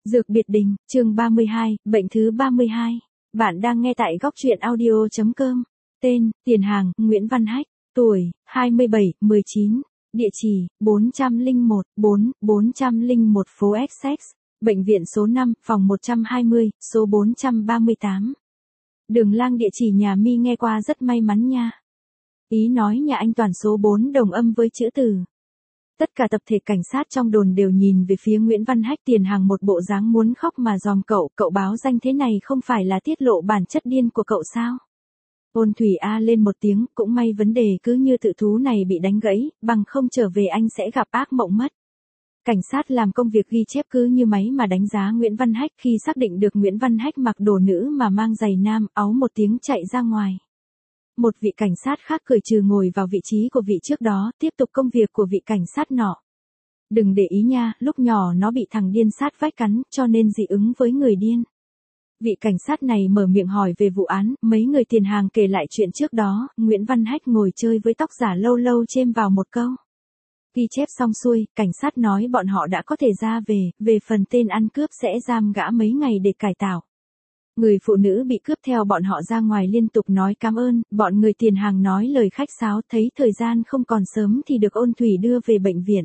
Dược biệt đình, chương 32, bệnh thứ 32. Bạn đang nghe tại góc truyện audio.com. Tên, tiền hàng, Nguyễn Văn Hách. Tuổi, 27, 19. Địa chỉ, 401 phố Essex. Bệnh viện số 5, phòng 120, số 438. Đường Lang địa chỉ nhà mi nghe qua rất may mắn nha. Ý nói nhà anh toàn số 4 đồng âm với chữ từ. Tất cả tập thể cảnh sát trong đồn đều nhìn về phía Nguyễn Văn Hách, tiền hàng một bộ dáng muốn khóc mà dòm cậu báo danh thế này không phải là tiết lộ bản chất điên của cậu sao? Ôn Thủy a lên một tiếng, cũng may vấn đề cứ như tự thú này bị đánh gãy, bằng không trở về anh sẽ gặp ác mộng mất. Cảnh sát làm công việc ghi chép cứ như máy mà đánh giá Nguyễn Văn Hách, khi xác định được Nguyễn Văn Hách mặc đồ nữ mà mang giày nam, áu một tiếng chạy ra ngoài. Một vị cảnh sát khác cười trừ ngồi vào vị trí của vị trước đó, tiếp tục công việc của vị cảnh sát nọ. Đừng để ý nha, lúc nhỏ nó bị thằng điên sát vách cắn, cho nên dị ứng với người điên. Vị cảnh sát này mở miệng hỏi về vụ án, mấy người tiền hàng kể lại chuyện trước đó, Nguyễn Văn Hách ngồi chơi với tóc giả lâu lâu chêm vào một câu. Ghi chép xong xuôi, cảnh sát nói bọn họ đã có thể ra về phần tên ăn cướp sẽ giam gã mấy ngày để cải tạo. Người phụ nữ bị cướp theo bọn họ ra ngoài liên tục nói cảm ơn, bọn người tiền hàng nói lời khách sáo, thấy thời gian không còn sớm thì được Ôn Thủy đưa về bệnh viện.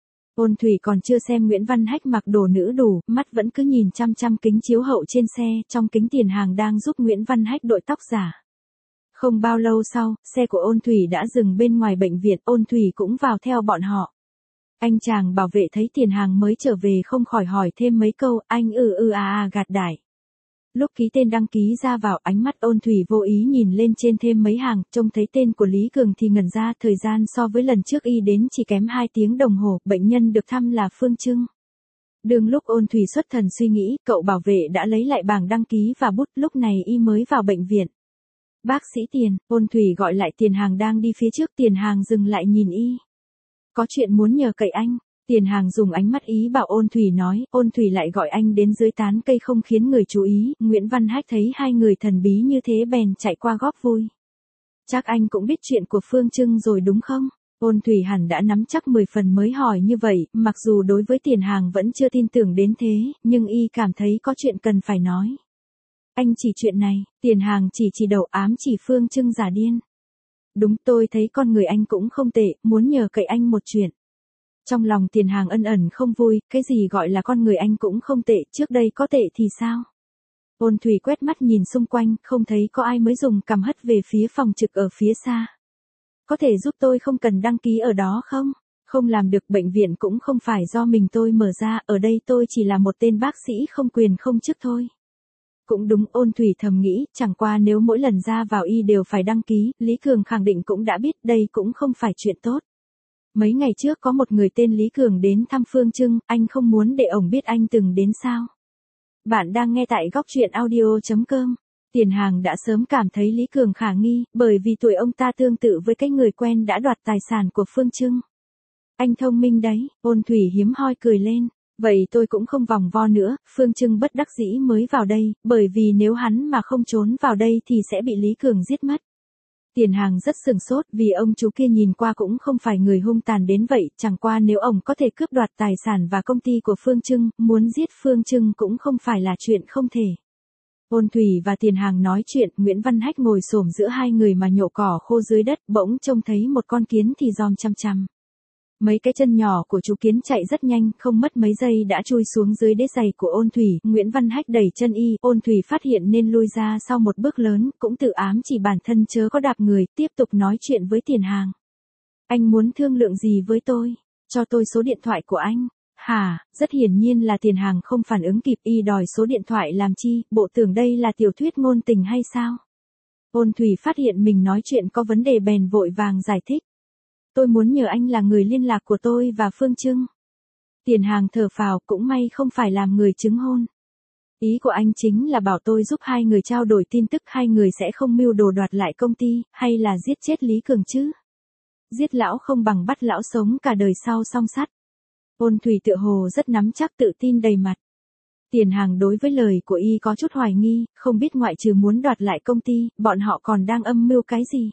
Ôn Thủy còn chưa xem Nguyễn Văn Hách mặc đồ nữ đủ, mắt vẫn cứ nhìn chăm chăm kính chiếu hậu trên xe, trong kính tiền hàng đang giúp Nguyễn Văn Hách đội tóc giả. Không bao lâu sau, xe của Ôn Thủy đã dừng bên ngoài bệnh viện, Ôn Thủy cũng vào theo bọn họ. Anh chàng bảo vệ thấy tiền hàng mới trở về không khỏi hỏi thêm mấy câu, anh gạt đại. Lúc ký tên đăng ký ra vào, ánh mắt Ôn Thủy vô ý nhìn lên trên thêm mấy hàng, trông thấy tên của Lý Cường thì ngẩn ra, thời gian so với lần trước y đến chỉ kém 2 tiếng đồng hồ, bệnh nhân được thăm là Phương Trưng. Đương lúc Ôn Thủy xuất thần suy nghĩ, cậu bảo vệ đã lấy lại bảng đăng ký và bút, lúc này y mới vào bệnh viện. Bác sĩ Tiền, Ôn Thủy gọi lại tiền hàng đang đi phía trước, tiền hàng dừng lại nhìn y. Có chuyện muốn nhờ cậy anh. Tiền hàng dùng ánh mắt ý bảo Ôn Thủy nói, Ôn Thủy lại gọi anh đến dưới tán cây không khiến người chú ý, Nguyễn Văn Hách thấy hai người thần bí như thế bèn chạy qua góp vui. Chắc anh cũng biết chuyện của Phương Trưng rồi đúng không? Ôn Thủy hẳn đã nắm chắc 10 phần mới hỏi như vậy, mặc dù đối với tiền hàng vẫn chưa tin tưởng đến thế, nhưng y cảm thấy có chuyện cần phải nói. Anh chỉ chuyện này, tiền hàng chỉ đầu ám chỉ Phương Trưng giả điên. Đúng, tôi thấy con người anh cũng không tệ, muốn nhờ cậy anh một chuyện. Trong lòng tiền hàng ân ẩn không vui, cái gì gọi là con người anh cũng không tệ, trước đây có tệ thì sao? Ôn Thủy quét mắt nhìn xung quanh, không thấy có ai mới dùng cằm hất về phía phòng trực ở phía xa. Có thể giúp tôi không cần đăng ký ở đó không? Không làm được, bệnh viện cũng không phải do mình tôi mở ra, ở đây tôi chỉ là một tên bác sĩ không quyền không chức thôi. Cũng đúng, Ôn Thủy thầm nghĩ, chẳng qua nếu mỗi lần ra vào y đều phải đăng ký, Lý Cường khẳng định cũng đã biết, đây cũng không phải chuyện tốt. Mấy ngày trước có một người tên Lý Cường đến thăm Phương Trưng, anh không muốn để ổng biết anh từng đến sao? Bạn đang nghe tại góc truyện audio.com. Tiền hàng đã sớm cảm thấy Lý Cường khả nghi, bởi vì tuổi ông ta tương tự với cái người quen đã đoạt tài sản của Phương Trưng. Anh thông minh đấy, Ôn Thủy hiếm hoi cười lên. Vậy tôi cũng không vòng vo nữa, Phương Trưng bất đắc dĩ mới vào đây, bởi vì nếu hắn mà không trốn vào đây thì sẽ bị Lý Cường giết mất. Tiền hàng rất sừng sốt vì ông chú kia nhìn qua cũng không phải người hung tàn đến vậy, chẳng qua nếu ông có thể cướp đoạt tài sản và công ty của Phương Trưng, muốn giết Phương Trưng cũng không phải là chuyện không thể. Ôn Thủy và tiền hàng nói chuyện, Nguyễn Văn Hách ngồi xổm giữa hai người mà nhổ cỏ khô dưới đất, bỗng trông thấy một con kiến thì giòm chăm chăm. Mấy cái chân nhỏ của chú kiến chạy rất nhanh, không mất mấy giây đã chui xuống dưới đế giày của Ôn Thủy, Nguyễn Văn Hách đẩy chân y, Ôn Thủy phát hiện nên lui ra sau một bước lớn, cũng tự ám chỉ bản thân chớ có đạp người, tiếp tục nói chuyện với tiền hàng. Anh muốn thương lượng gì với tôi? Cho tôi số điện thoại của anh. Hả, rất hiển nhiên là tiền hàng không phản ứng kịp, y đòi số điện thoại làm chi, bộ tưởng đây là tiểu thuyết ngôn tình hay sao? Ôn Thủy phát hiện mình nói chuyện có vấn đề bèn vội vàng giải thích. Tôi muốn nhờ anh là người liên lạc của tôi và Phương Trưng. Tiền hàng thở phào, cũng may không phải làm người chứng hôn. Ý của anh chính là bảo tôi giúp hai người trao đổi tin tức, hai người sẽ không mưu đồ đoạt lại công ty, hay là giết chết Lý Cường chứ? Giết lão không bằng bắt lão sống cả đời sau song sắt. Ôn Thủy tựa hồ rất nắm chắc, tự tin đầy mặt. Tiền hàng đối với lời của y có chút hoài nghi, không biết ngoại trừ muốn đoạt lại công ty, bọn họ còn đang âm mưu cái gì?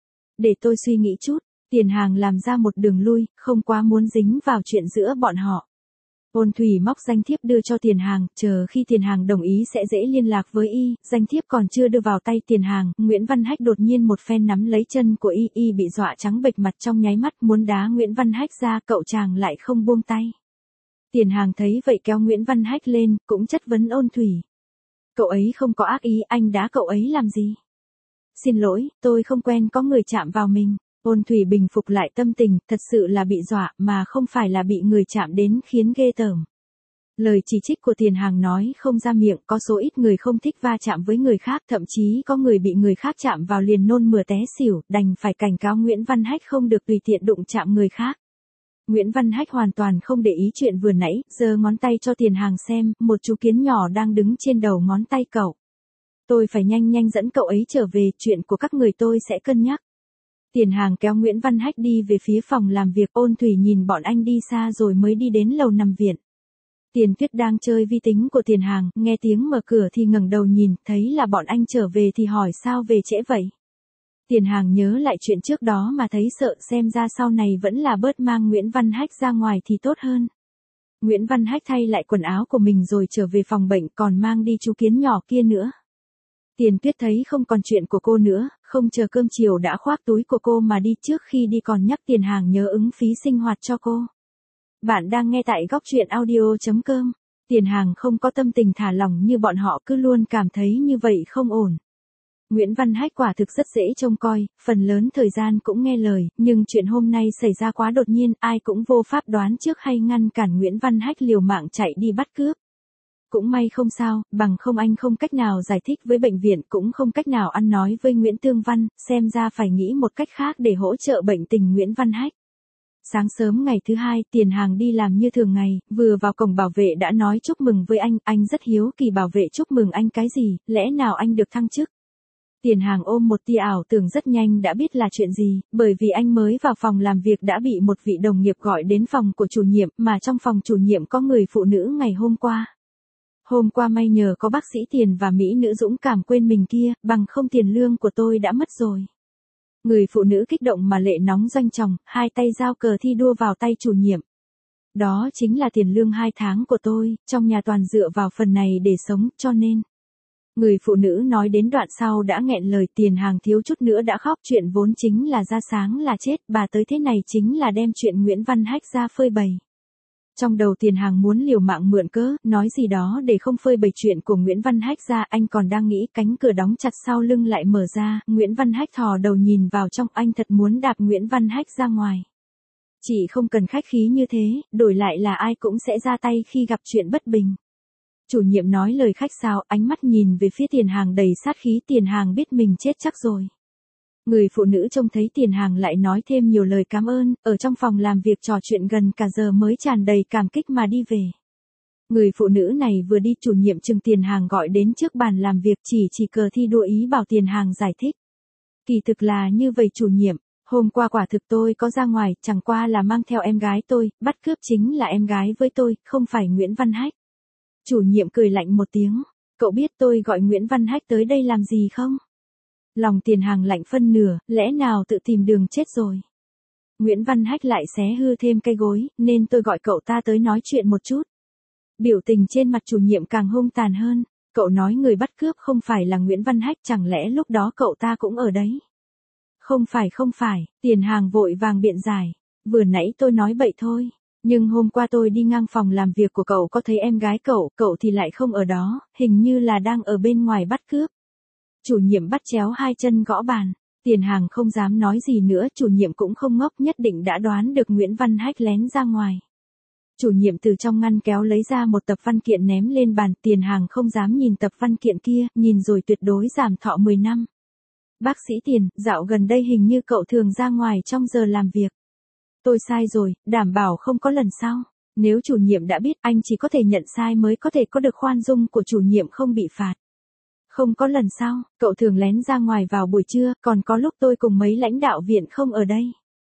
Để tôi suy nghĩ chút. Tiền hàng làm ra một đường lui, không quá muốn dính vào chuyện giữa bọn họ. Ôn Thủy móc danh thiếp đưa cho Tiền Hàng, chờ khi Tiền Hàng đồng ý sẽ dễ liên lạc với y, danh thiếp còn chưa đưa vào tay Tiền Hàng, Nguyễn Văn Hách đột nhiên một phen nắm lấy chân của y bị dọa trắng bệch mặt trong nháy mắt muốn đá Nguyễn Văn Hách ra, cậu chàng lại không buông tay. Tiền Hàng thấy vậy kéo Nguyễn Văn Hách lên, cũng chất vấn Ôn Thủy. Cậu ấy không có ác ý, anh đá cậu ấy làm gì? Xin lỗi, tôi không quen có người chạm vào mình. Ôn Thủy bình phục lại tâm tình, thật sự là bị dọa, mà không phải là bị người chạm đến khiến ghê tởm. Lời chỉ trích của Tiền Hàng nói không ra miệng, có số ít người không thích va chạm với người khác, thậm chí có người bị người khác chạm vào liền nôn mửa té xỉu, đành phải cảnh cáo Nguyễn Văn Hách không được tùy tiện đụng chạm người khác. Nguyễn Văn Hách hoàn toàn không để ý chuyện vừa nãy, giơ ngón tay cho Tiền Hàng xem, một chú kiến nhỏ đang đứng trên đầu ngón tay cậu. Tôi phải nhanh dẫn cậu ấy trở về, chuyện của các người tôi sẽ cân nhắc. Tiền Hàng kéo Nguyễn Văn Hách đi về phía phòng làm việc, Ôn Thủy nhìn bọn anh đi xa rồi mới đi đến lầu nằm viện. Tiền Tuyết đang chơi vi tính của Tiền Hàng, nghe tiếng mở cửa thì ngẩng đầu nhìn, thấy là bọn anh trở về thì hỏi sao về trễ vậy. Tiền Hàng nhớ lại chuyện trước đó mà thấy sợ, xem ra sau này vẫn là bớt mang Nguyễn Văn Hách ra ngoài thì tốt hơn. Nguyễn Văn Hách thay lại quần áo của mình rồi trở về phòng bệnh, còn mang đi chú kiến nhỏ kia nữa. Tiền Tuyết thấy không còn chuyện của cô nữa, không chờ cơm chiều đã khoác túi của cô mà đi, trước khi đi còn nhắc Tiền Hàng nhớ ứng phí sinh hoạt cho cô. Bạn đang nghe tại góc truyện audio.com. Tiền Hàng không có tâm tình thả lỏng như bọn họ, cứ luôn cảm thấy như vậy không ổn. Nguyễn Văn Hách quả thực rất dễ trông coi, phần lớn thời gian cũng nghe lời, nhưng chuyện hôm nay xảy ra quá đột nhiên, ai cũng vô pháp đoán trước hay ngăn cản Nguyễn Văn Hách liều mạng chạy đi bắt cướp. Cũng may không sao, bằng không anh không cách nào giải thích với bệnh viện, cũng không cách nào ăn nói với Nguyễn Tương Văn, xem ra phải nghĩ một cách khác để hỗ trợ bệnh tình Nguyễn Văn Hách. Sáng sớm ngày thứ hai, Tiền Hàng đi làm như thường ngày, vừa vào cổng bảo vệ đã nói chúc mừng với anh rất hiếu kỳ bảo vệ chúc mừng anh cái gì, lẽ nào anh được thăng chức? Tiền Hàng ôm một tia ảo tưởng rất nhanh đã biết là chuyện gì, bởi vì anh mới vào phòng làm việc đã bị một vị đồng nghiệp gọi đến phòng của chủ nhiệm, mà trong phòng chủ nhiệm có người phụ nữ ngày hôm qua. Hôm qua may nhờ có bác sĩ Tiền và mỹ nữ dũng cảm quên mình kia, bằng không tiền lương của tôi đã mất rồi. Người phụ nữ kích động mà lệ nóng doanh trọng, hai tay giao cờ thi đua vào tay chủ nhiệm. Đó chính là tiền lương 2 tháng của tôi, trong nhà toàn dựa vào phần này để sống, cho nên. Người phụ nữ nói đến đoạn sau đã nghẹn lời, Tiền Hàng thiếu chút nữa đã khóc, chuyện vốn chính là ra sáng là chết, bà tới thế này chính là đem chuyện Nguyễn Văn Hách ra phơi bày. Trong đầu Tiền Hàng muốn liều mạng mượn cớ, nói gì đó để không phơi bày chuyện của Nguyễn Văn Hách ra, anh còn đang nghĩ, cánh cửa đóng chặt sau lưng lại mở ra, Nguyễn Văn Hách thò đầu nhìn vào trong, anh thật muốn đạp Nguyễn Văn Hách ra ngoài. Chỉ không cần khách khí như thế, đổi lại là ai cũng sẽ ra tay khi gặp chuyện bất bình. Chủ nhiệm nói lời khách sáo, ánh mắt nhìn về phía Tiền Hàng đầy sát khí, Tiền Hàng biết mình chết chắc rồi. Người phụ nữ trông thấy Tiền Hàng lại nói thêm nhiều lời cảm ơn, ở trong phòng làm việc trò chuyện gần cả giờ mới tràn đầy cảm kích mà đi về. Người phụ nữ này vừa đi, chủ nhiệm chừng Tiền Hàng gọi đến trước bàn làm việc, chỉ cờ thi đua ý bảo Tiền Hàng giải thích. Kỳ thực là như vậy chủ nhiệm, hôm qua quả thực tôi có ra ngoài, chẳng qua là mang theo em gái tôi, bắt cướp chính là em gái với tôi, không phải Nguyễn Văn Hách. Chủ nhiệm cười lạnh một tiếng, cậu biết tôi gọi Nguyễn Văn Hách tới đây làm gì không? Lòng Tiền Hàng lạnh phân nửa, lẽ nào tự tìm đường chết rồi. Nguyễn Văn Hách lại xé hư thêm cây gối, nên tôi gọi cậu ta tới nói chuyện một chút. Biểu tình trên mặt chủ nhiệm càng hung tàn hơn, cậu nói người bắt cướp không phải là Nguyễn Văn Hách, chẳng lẽ lúc đó cậu ta cũng ở đấy? Không phải, Tiền Hàng vội vàng biện giải, vừa nãy tôi nói bậy thôi. Nhưng hôm qua tôi đi ngang phòng làm việc của cậu có thấy em gái cậu thì lại không ở đó, hình như là đang ở bên ngoài bắt cướp. Chủ nhiệm bắt chéo hai chân gõ bàn, Tiền Hàng không dám nói gì nữa, chủ nhiệm cũng không ngốc, nhất định đã đoán được Nguyễn Văn Hách lén ra ngoài. Chủ nhiệm từ trong ngăn kéo lấy ra một tập văn kiện ném lên bàn, Tiền Hàng không dám nhìn tập văn kiện kia, nhìn rồi tuyệt đối giảm thọ 10 năm. Bác sĩ Tiền, dạo gần đây hình như cậu thường ra ngoài trong giờ làm việc. Tôi sai rồi, đảm bảo không có lần sau. Nếu chủ nhiệm đã biết, anh chỉ có thể nhận sai mới có thể có được khoan dung của chủ nhiệm không bị phạt. Không có lần sau, cậu thường lén ra ngoài vào buổi trưa, còn có lúc tôi cùng mấy lãnh đạo viện không ở đây.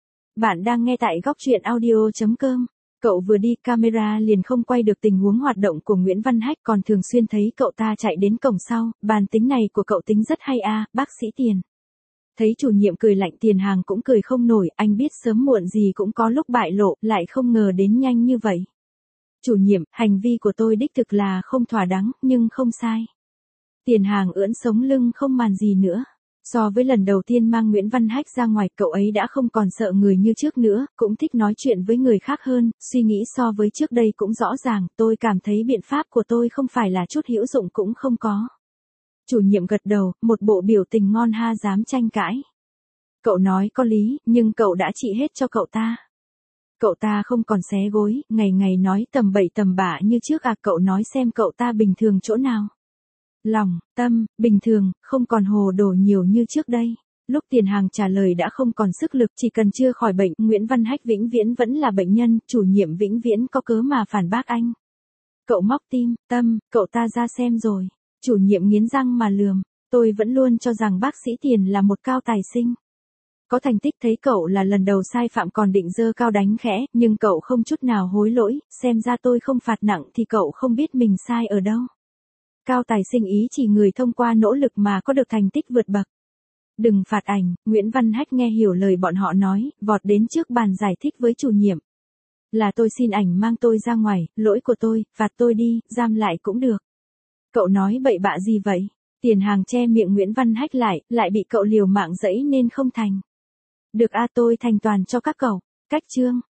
Bạn đang nghe tại góc truyện audio.com. Cậu vừa đi, camera liền không quay được tình huống hoạt động của Nguyễn Văn Hách, còn thường xuyên thấy cậu ta chạy đến cổng sau, bàn tính này của cậu tính rất hay a, bác sĩ Tiền. Thấy chủ nhiệm cười lạnh, Tiền Hàng cũng cười không nổi, anh biết sớm muộn gì cũng có lúc bại lộ, lại không ngờ đến nhanh như vậy. Chủ nhiệm, hành vi của tôi đích thực là không thỏa đáng, nhưng không sai. Tiền Hàng ưỡn sống lưng không màn gì nữa. So với lần đầu tiên mang Nguyễn Văn Hách ra ngoài, cậu ấy đã không còn sợ người như trước nữa, cũng thích nói chuyện với người khác hơn, suy nghĩ so với trước đây cũng rõ ràng, tôi cảm thấy biện pháp của tôi không phải là chút hữu dụng cũng không có. Chủ nhiệm gật đầu, một bộ biểu tình ngon ha, dám tranh cãi. Cậu nói có lý, nhưng cậu đã trị hết cho cậu ta. Cậu ta không còn xé gối, ngày ngày nói tầm bậy tầm bạ như trước à, cậu nói xem cậu ta bình thường chỗ nào. Lòng, tâm, bình thường, không còn hồ đồ nhiều như trước đây. Lúc Tiền Hàng trả lời đã không còn sức lực, chỉ cần chưa khỏi bệnh, Nguyễn Văn Hách vĩnh viễn vẫn là bệnh nhân, chủ nhiệm vĩnh viễn có cớ mà phản bác anh. Cậu móc tim, tâm, cậu ta ra xem rồi. Chủ nhiệm nghiến răng mà lườm, tôi vẫn luôn cho rằng bác sĩ Tiền là một cao tài sinh. Có thành tích, thấy cậu là lần đầu sai phạm còn định dơ cao đánh khẽ, nhưng cậu không chút nào hối lỗi, xem ra tôi không phạt nặng thì cậu không biết mình sai ở đâu. Cao tài sinh ý chỉ người thông qua nỗ lực mà có được thành tích vượt bậc. Đừng phạt ảnh, Nguyễn Văn Hách nghe hiểu lời bọn họ nói, vọt đến trước bàn giải thích với chủ nhiệm. Là tôi xin ảnh mang tôi ra ngoài, lỗi của tôi, phạt tôi đi, giam lại cũng được. Cậu nói bậy bạ gì vậy? Tiền Hàng che miệng Nguyễn Văn Hách lại bị cậu liều mạng dẫy nên không thành. Được a, tôi thành toàn cho các cậu. Cách chương.